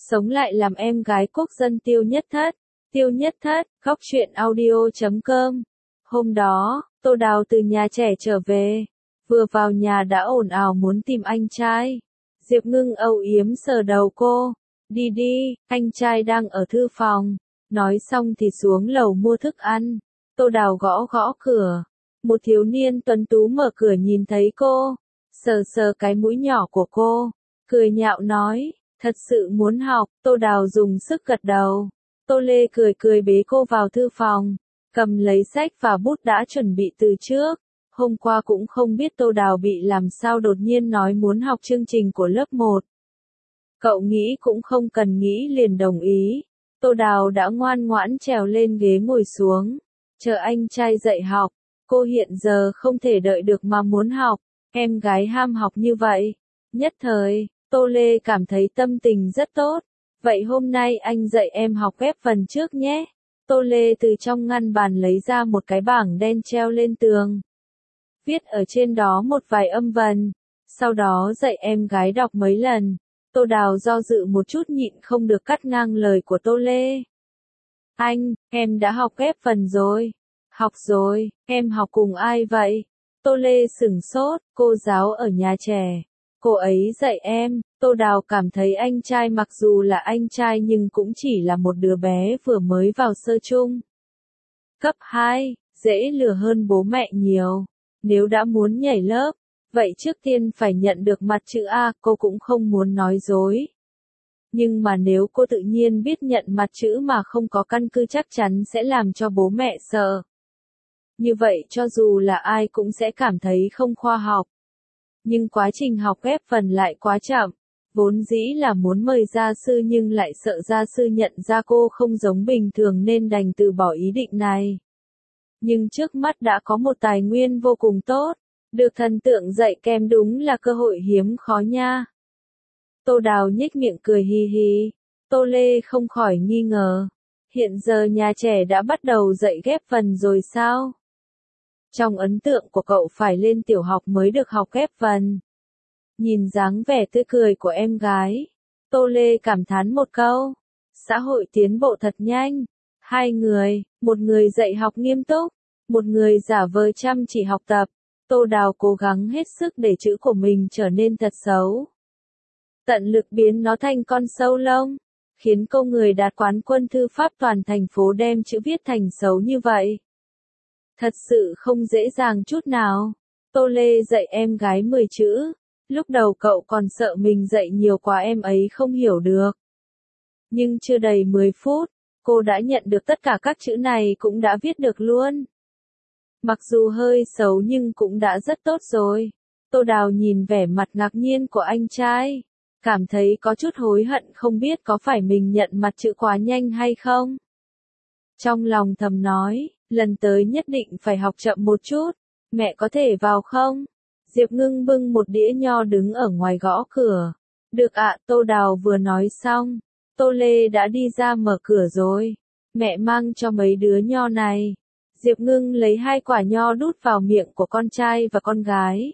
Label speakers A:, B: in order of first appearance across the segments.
A: sống lại làm em gái quốc dân Tiêu Nhất Thất. Tiêu Nhất Thất, góc truyện audio.com. Hôm đó, Tô Đào từ nhà trẻ trở về. Vừa vào nhà đã ồn ào muốn tìm anh trai. Diệp Ngưng âu yếm sờ đầu cô. Đi đi, anh trai đang ở thư phòng. Nói xong thì xuống lầu mua thức ăn. Tô Đào gõ gõ cửa. Một thiếu niên tuấn tú mở cửa nhìn thấy cô. Sờ sờ cái mũi nhỏ của cô. Cười nhạo nói, thật sự muốn học. Tô Đào dùng sức gật đầu. Tô Lê cười cười bế cô vào thư phòng. Cầm lấy sách và bút đã chuẩn bị từ trước. Hôm qua cũng không biết Tô Đào bị làm sao đột nhiên nói muốn học chương trình của lớp 1. Cậu nghĩ cũng không cần nghĩ liền đồng ý. Tô Đào đã ngoan ngoãn trèo lên ghế ngồi xuống. Chờ anh trai dạy học. Cô hiện giờ không thể đợi được mà muốn học. Em gái ham học như vậy. Nhất thời, Tô Lê cảm thấy tâm tình rất tốt. Vậy hôm nay anh dạy em học ghép phần trước nhé. Tô Lê từ trong ngăn bàn lấy ra một cái bảng đen treo lên tường. Viết ở trên đó một vài âm vần. Sau đó dạy em gái đọc mấy lần. Tô Đào do dự một chút nhịn không được cắt ngang lời của Tô Lê. Anh, em đã học ghép phần rồi. Học rồi, em học cùng ai vậy? Tô Lê sửng sốt, cô giáo ở nhà trẻ. Cô ấy dạy em. Tô Đào cảm thấy anh trai mặc dù là anh trai nhưng cũng chỉ là một đứa bé vừa mới vào sơ chung. Cấp 2, dễ lừa hơn bố mẹ nhiều. Nếu đã muốn nhảy lớp, vậy trước tiên phải nhận được mặt chữ A, cô cũng không muốn nói dối. Nhưng mà nếu cô tự nhiên biết nhận mặt chữ mà không có căn cứ chắc chắn sẽ làm cho bố mẹ sợ. Như vậy cho dù là ai cũng sẽ cảm thấy không khoa học. Nhưng quá trình học ghép phần lại quá chậm. Vốn dĩ là muốn mời gia sư nhưng lại sợ gia sư nhận ra cô không giống bình thường nên đành từ bỏ ý định này. Nhưng trước mắt đã có một tài nguyên vô cùng tốt. Được thần tượng dạy kèm đúng là cơ hội hiếm khó nha. Tô Đào nhếch miệng cười hi hi. Tô Lê không khỏi nghi ngờ. Hiện giờ nhà trẻ đã bắt đầu dạy ghép phần rồi sao? Trong ấn tượng của cậu phải lên tiểu học mới được học ghép phần. Nhìn dáng vẻ tươi cười của em gái. Tô Lê cảm thán một câu. Xã hội tiến bộ thật nhanh. Hai người, một người dạy học nghiêm túc, một người giả vờ chăm chỉ học tập. Tô Đào cố gắng hết sức để chữ của mình trở nên thật xấu. Tận lực biến nó thành con sâu lông, khiến cô người đạt quán quân thư pháp toàn thành phố đem chữ viết thành xấu như vậy. Thật sự không dễ dàng chút nào. Tô Lê dạy em gái 10 chữ. Lúc đầu cậu còn sợ mình dạy nhiều quá em ấy không hiểu được. Nhưng chưa đầy 10 phút, cô đã nhận được tất cả các chữ này cũng đã viết được luôn. Mặc dù hơi xấu nhưng cũng đã rất tốt rồi. Tô Đào nhìn vẻ mặt ngạc nhiên của anh trai. Cảm thấy có chút hối hận không biết có phải mình nhận mặt chữ quá nhanh hay không. Trong lòng thầm nói, lần tới nhất định phải học chậm một chút. Mẹ có thể vào không? Diệp Ngưng bưng một đĩa nho đứng ở ngoài gõ cửa. Được ạ, Tô Đào vừa nói xong. Tô Lê đã đi ra mở cửa rồi. Mẹ mang cho mấy đứa nho này. Diệp Ngưng lấy 2 quả nho đút vào miệng của con trai và con gái.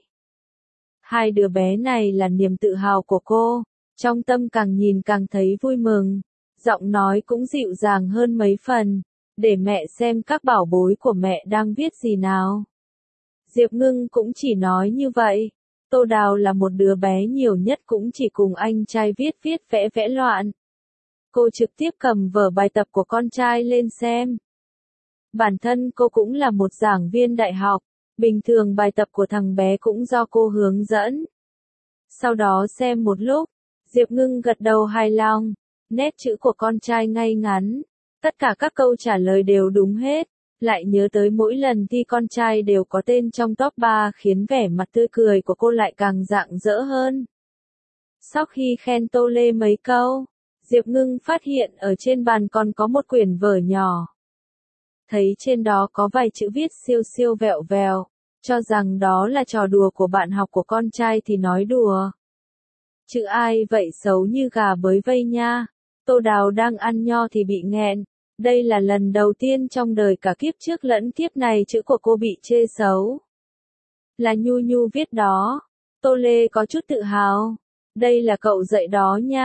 A: Hai đứa bé này là niềm tự hào của cô. Trong tâm càng nhìn càng thấy vui mừng. Giọng nói cũng dịu dàng hơn mấy phần. Để mẹ xem các bảo bối của mẹ đang viết gì nào. Diệp Ngưng cũng chỉ nói như vậy. Tô Đào là một đứa bé nhiều nhất cũng chỉ cùng anh trai viết vẽ loạn. Cô trực tiếp cầm vở bài tập của con trai lên xem. Bản thân cô cũng là một giảng viên đại học. Bình thường bài tập của thằng bé cũng do cô hướng dẫn. Sau đó xem một lúc, Diệp Ngưng gật đầu hài lòng. Nét chữ của con trai ngay ngắn. Tất cả các câu trả lời đều đúng hết. Lại nhớ tới mỗi lần thi con trai đều có tên trong top 3 khiến vẻ mặt tươi cười của cô lại càng rạng rỡ hơn. Sau khi khen Tô Lê mấy câu, Diệp Ngưng phát hiện ở trên bàn còn có một quyển vở nhỏ. Thấy trên đó có vài chữ viết siêu siêu vẹo vèo, cho rằng đó là trò đùa của bạn học của con trai thì nói đùa. Chữ ai vậy xấu như gà bới vây nha. Tô Đào đang ăn nho thì bị nghẹn. Đây là lần đầu tiên trong đời cả kiếp trước lẫn kiếp này chữ của cô bị chê xấu. Là Nhu Nhu viết đó. Tô Lê có chút tự hào. Đây là cậu dạy đó nha.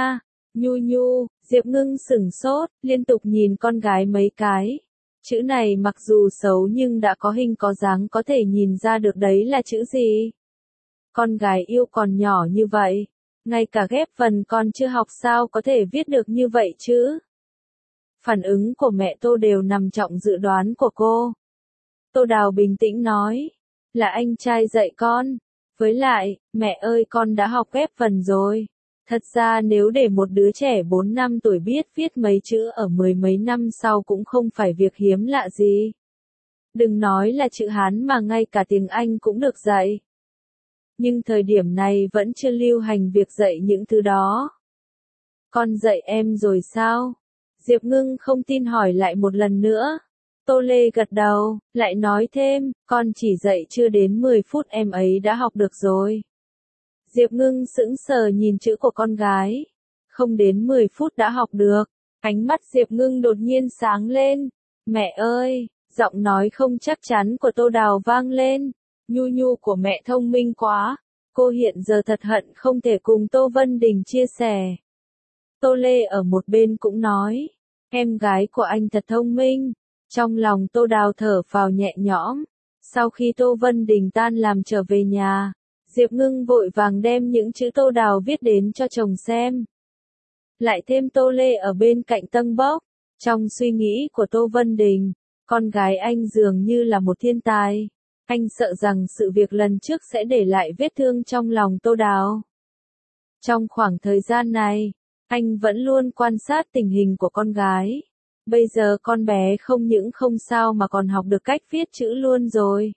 A: Nhu nhu, Diệp Ngưng sửng sốt, liên tục nhìn con gái mấy cái. Chữ này mặc dù xấu nhưng đã có hình có dáng có thể nhìn ra được đấy là chữ gì. Con gái yêu còn nhỏ như vậy, ngay cả ghép vần con chưa học sao có thể viết được như vậy chứ. Phản ứng của mẹ Tô đều nằm trong dự đoán của cô. Tô Đào bình tĩnh nói, là anh trai dạy con. Với lại, mẹ ơi con đã học ghép vần rồi. Thật ra nếu để một đứa trẻ 4 năm tuổi biết viết mấy chữ ở mười mấy năm sau cũng không phải việc hiếm lạ gì. Đừng nói là chữ Hán mà ngay cả tiếng Anh cũng được dạy. Nhưng thời điểm này vẫn chưa lưu hành việc dạy những thứ đó. Con dạy em rồi sao? Diệp Ngưng không tin hỏi lại một lần nữa. Tô Lê gật đầu, lại nói thêm, con chỉ dạy chưa đến 10 phút em ấy đã học được rồi. Diệp Ngưng sững sờ nhìn chữ của con gái. Không đến 10 phút đã học được. Ánh mắt Diệp Ngưng đột nhiên sáng lên. Mẹ ơi, giọng nói không chắc chắn của Tô Đào vang lên. Nhu nhu của mẹ thông minh quá. Cô hiện giờ thật hận không thể cùng Tô Vân Đình chia sẻ. Tô Lê ở một bên cũng nói. Em gái của anh thật thông minh. Trong lòng Tô Đào thở phào nhẹ nhõm. Sau khi Tô Vân Đình tan làm trở về nhà, Diệp Ngưng vội vàng đem những chữ Tô Đào viết đến cho chồng xem. Lại thêm Tô Lê ở bên cạnh tâng bốc. Trong suy nghĩ của Tô Vân Đình, con gái anh dường như là một thiên tài. Anh sợ rằng sự việc lần trước sẽ để lại vết thương trong lòng Tô Đào. Trong khoảng thời gian này, anh vẫn luôn quan sát tình hình của con gái. Bây giờ con bé không những không sao mà còn học được cách viết chữ luôn rồi.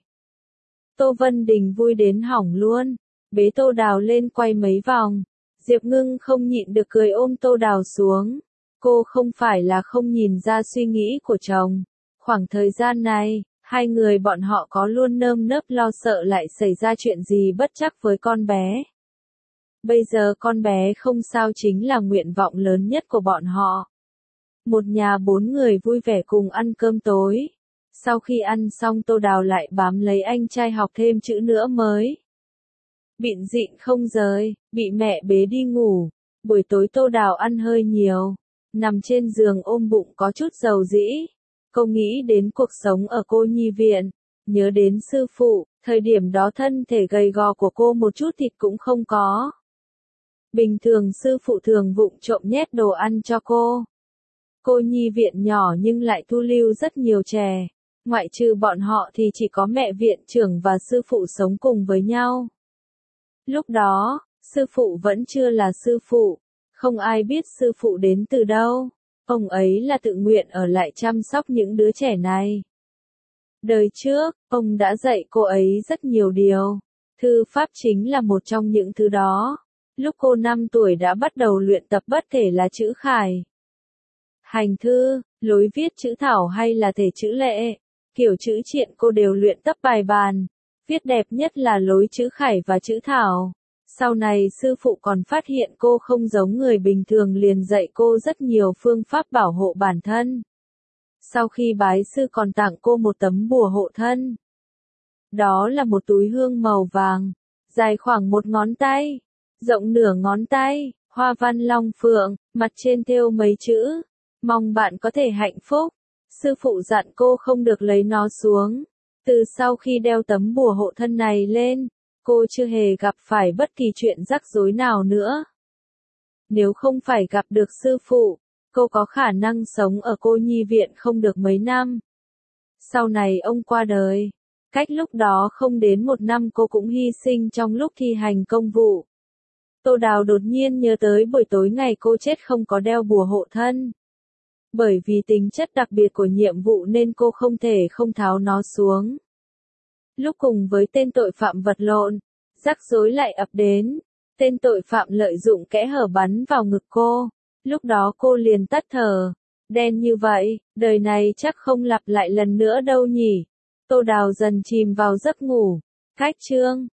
A: Tô Vân Đình vui đến hỏng luôn, bế Tô Đào lên quay mấy vòng. Diệp Ngưng không nhịn được cười ôm Tô Đào xuống. Cô không phải là không nhìn ra suy nghĩ của chồng. Khoảng thời gian này, hai người bọn họ có luôn nơm nớp lo sợ lại xảy ra chuyện gì bất trắc với con bé. Bây giờ con bé không sao chính là nguyện vọng lớn nhất của bọn họ. Một nhà 4 người vui vẻ cùng ăn cơm tối. Sau khi ăn xong Tô Đào lại bám lấy anh trai học thêm chữ nữa mới. Bịn dịn không rời, bị mẹ bế đi ngủ. Buổi tối Tô Đào ăn hơi nhiều. Nằm trên giường ôm bụng có chút dầu dĩ. Cô nghĩ đến cuộc sống ở cô nhi viện. Nhớ đến sư phụ, thời điểm đó thân thể gầy gò của cô một chút thịt cũng không có. Bình thường sư phụ thường vụng trộm nhét đồ ăn cho cô. Cô nhi viện nhỏ nhưng lại thu lưu rất nhiều trẻ. Ngoại trừ bọn họ thì chỉ có mẹ viện trưởng và sư phụ sống cùng với nhau. Lúc đó, sư phụ vẫn chưa là sư phụ. Không ai biết sư phụ đến từ đâu. Ông ấy là tự nguyện ở lại chăm sóc những đứa trẻ này. Đời trước, ông đã dạy cô ấy rất nhiều điều. Thư pháp chính là một trong những thứ đó. Lúc cô 5 tuổi đã bắt đầu luyện tập bất kể là chữ khải, hành thư, lối viết chữ thảo hay là thể chữ lệ. Kiểu chữ triện cô đều luyện tập bài bàn. Viết đẹp nhất là lối chữ khải và chữ thảo. Sau này sư phụ còn phát hiện cô không giống người bình thường liền dạy cô rất nhiều phương pháp bảo hộ bản thân. Sau khi bái sư còn tặng cô một tấm bùa hộ thân. Đó là một túi hương màu vàng, dài khoảng 1 ngón tay, rộng nửa ngón tay, hoa văn long phượng, mặt trên thêu mấy chữ. Mong bạn có thể hạnh phúc. Sư phụ dặn cô không được lấy nó xuống. Từ sau khi đeo tấm bùa hộ thân này lên, cô chưa hề gặp phải bất kỳ chuyện rắc rối nào nữa. Nếu không phải gặp được sư phụ, cô có khả năng sống ở cô nhi viện không được mấy năm. Sau này ông qua đời. Cách lúc đó không đến 1 năm cô cũng hy sinh trong lúc thi hành công vụ. Tô Đào đột nhiên nhớ tới buổi tối ngày cô chết không có đeo bùa hộ thân. Bởi vì tính chất đặc biệt của nhiệm vụ nên cô không thể không tháo nó xuống. Lúc cùng với tên tội phạm vật lộn, rắc rối lại ập đến. Tên tội phạm lợi dụng kẽ hở bắn vào ngực cô. Lúc đó cô liền tắt thở. Đen như vậy, đời này chắc không lặp lại lần nữa đâu nhỉ. Tô Đào dần chìm vào giấc ngủ. Cách chương